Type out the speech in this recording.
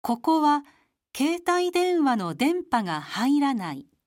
ここは携帯電話の電波が入らない